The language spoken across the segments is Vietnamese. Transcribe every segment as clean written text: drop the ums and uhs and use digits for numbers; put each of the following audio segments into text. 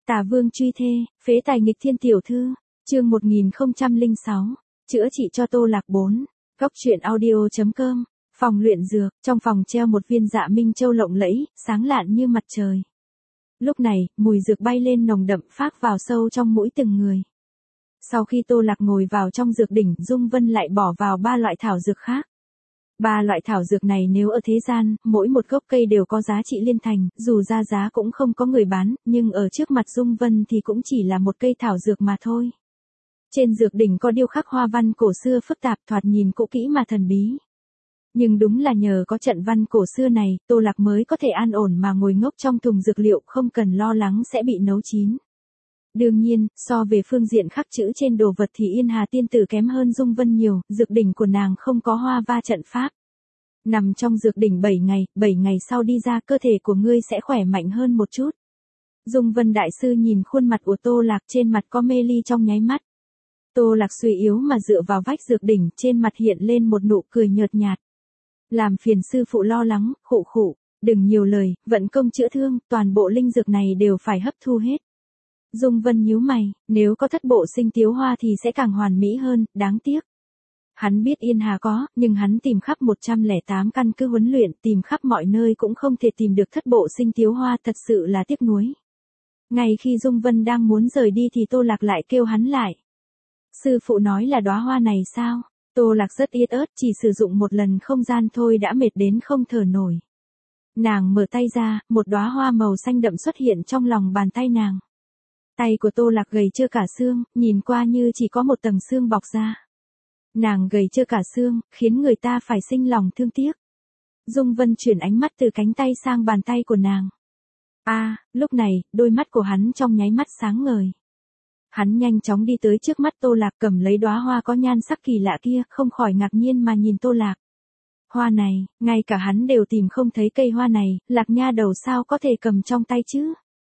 Tà Vương truy thê, phế tài nghịch thiên tiểu thư, chương 1006, chữa trị cho Tô Lạc 4, góc truyện audio.com, phòng luyện dược, trong phòng treo một viên dạ minh châu lộng lẫy, sáng lạn như mặt trời. Lúc này, mùi dược bay lên nồng đậm phác vào sâu trong mũi từng người. Sau khi Tô Lạc ngồi vào trong dược đỉnh, Dung Vân lại bỏ vào 3 loại thảo dược khác. 3 loại thảo dược này nếu ở thế gian, mỗi một gốc cây đều có giá trị liên thành, dù ra giá cũng không có người bán, nhưng ở trước mặt Dung Vân thì cũng chỉ là một cây thảo dược mà thôi. Trên dược đỉnh có điêu khắc hoa văn cổ xưa phức tạp, thoạt nhìn cũ kỹ mà thần bí. Nhưng đúng là nhờ có trận văn cổ xưa này, Tô Lạc mới có thể an ổn mà ngồi ngốc trong thùng dược liệu, không cần lo lắng sẽ bị nấu chín. Đương nhiên, so về phương diện khắc chữ trên đồ vật thì Yên Hà tiên tử kém hơn Dung Vân nhiều, dược đỉnh của nàng không có hoa va trận pháp. Nằm trong dược đỉnh 7 ngày sau đi ra cơ thể của ngươi sẽ khỏe mạnh hơn một chút. Dung Vân đại sư nhìn khuôn mặt của Tô Lạc, trên mặt có mê ly trong nháy mắt. Tô Lạc suy yếu mà dựa vào vách dược đỉnh, trên mặt hiện lên một nụ cười nhợt nhạt. Làm phiền sư phụ lo lắng, khụ, đừng nhiều lời, vận công chữa thương, toàn bộ linh dược này đều phải hấp thu hết. Dung Vân nhíu mày, nếu có thất bộ sinh tiếu hoa thì sẽ càng hoàn mỹ hơn, đáng tiếc. Hắn biết Yên Hà có, nhưng hắn tìm khắp 108 căn cứ huấn luyện, tìm khắp mọi nơi cũng không thể tìm được thất bộ sinh tiếu hoa, thật sự là tiếc nuối. Ngay khi Dung Vân đang muốn rời đi thì Tô Lạc lại kêu hắn lại. Sư phụ nói là đóa hoa này sao? Tô Lạc rất yết ớt, chỉ sử dụng một lần không gian thôi đã mệt đến không thở nổi. Nàng mở tay ra, một đóa hoa màu xanh đậm xuất hiện trong lòng bàn tay nàng. Tay của Tô Lạc gầy trơ cả xương, nhìn qua như chỉ có một tầng xương bọc ra. Nàng gầy trơ cả xương, khiến người ta phải sinh lòng thương tiếc. Dung Vân chuyển ánh mắt từ cánh tay sang bàn tay của nàng. Lúc này, đôi mắt của hắn trong nháy mắt sáng ngời. Hắn nhanh chóng đi tới trước mắt Tô Lạc, cầm lấy đóa hoa có nhan sắc kỳ lạ kia, không khỏi ngạc nhiên mà nhìn Tô Lạc. Hoa này, ngay cả hắn đều tìm không thấy cây hoa này, Lạc nha đầu sao có thể cầm trong tay chứ?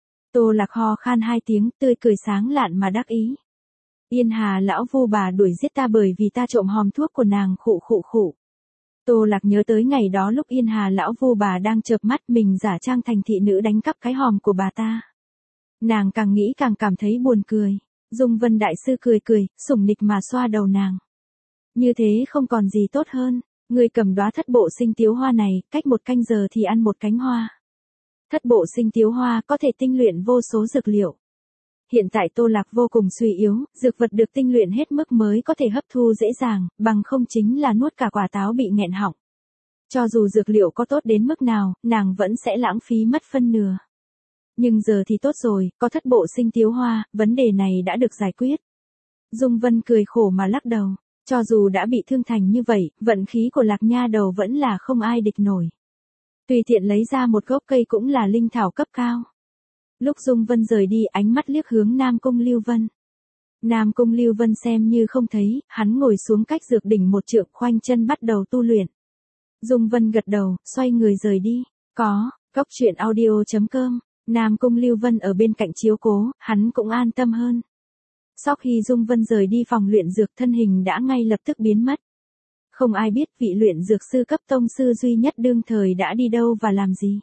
Tô Lạc ho khan 2 tiếng, tươi cười sáng lạn mà đắc ý. Yên Hà lão vu bà đuổi giết ta bởi vì ta trộm hòm thuốc của nàng, khụ. Tô Lạc nhớ tới ngày đó lúc Yên Hà lão vu bà đang chợp mắt, mình giả trang thành thị nữ đánh cắp cái hòm của bà ta. Nàng càng nghĩ càng cảm thấy buồn cười. Dung Vân đại sư cười, sủng nịch mà xoa đầu nàng. Như thế không còn gì tốt hơn, ngươi cầm đóa thất bộ sinh tiếu hoa này, cách 1 canh giờ thì ăn 1 cánh hoa. Thất bộ sinh tiếu hoa có thể tinh luyện vô số dược liệu. Hiện tại Tô Lạc vô cùng suy yếu, dược vật được tinh luyện hết mức mới có thể hấp thu dễ dàng, bằng không chính là nuốt cả quả táo bị nghẹn họng. Cho dù dược liệu có tốt đến mức nào, nàng vẫn sẽ lãng phí mất phân nửa. Nhưng giờ thì tốt rồi, có thất bộ sinh tiếu hoa, vấn đề này đã được giải quyết. Dung Vân cười khổ mà lắc đầu, cho dù đã bị thương thành như vậy, vận khí của Lạc nha đầu vẫn là không ai địch nổi. Tùy tiện lấy ra một gốc cây cũng là linh thảo cấp cao. Lúc Dung Vân rời đi, ánh mắt liếc hướng Nam Cung Lưu Vân. Nam Cung Lưu Vân xem như không thấy, hắn ngồi xuống cách dược đỉnh 1 trượng, khoanh chân bắt đầu tu luyện. Dung Vân gật đầu, xoay người rời đi. Góc truyện audio.com, Nam Cung Lưu Vân ở bên cạnh chiếu cố, hắn cũng an tâm hơn. Sau khi Dung Vân rời đi phòng luyện dược, thân hình đã ngay lập tức biến mất. Không ai biết vị luyện dược sư cấp tông sư duy nhất đương thời đã đi đâu và làm gì.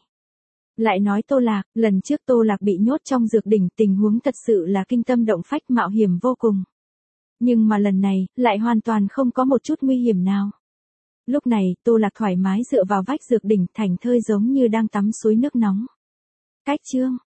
Lại nói Tô Lạc, lần trước Tô Lạc bị nhốt trong dược đỉnh, tình huống thật sự là kinh tâm động phách, mạo hiểm vô cùng. Nhưng mà lần này, lại hoàn toàn không có một chút nguy hiểm nào. Lúc này, Tô Lạc thoải mái dựa vào vách dược đỉnh, thảnh thơi giống như đang tắm suối nước nóng. Cách chương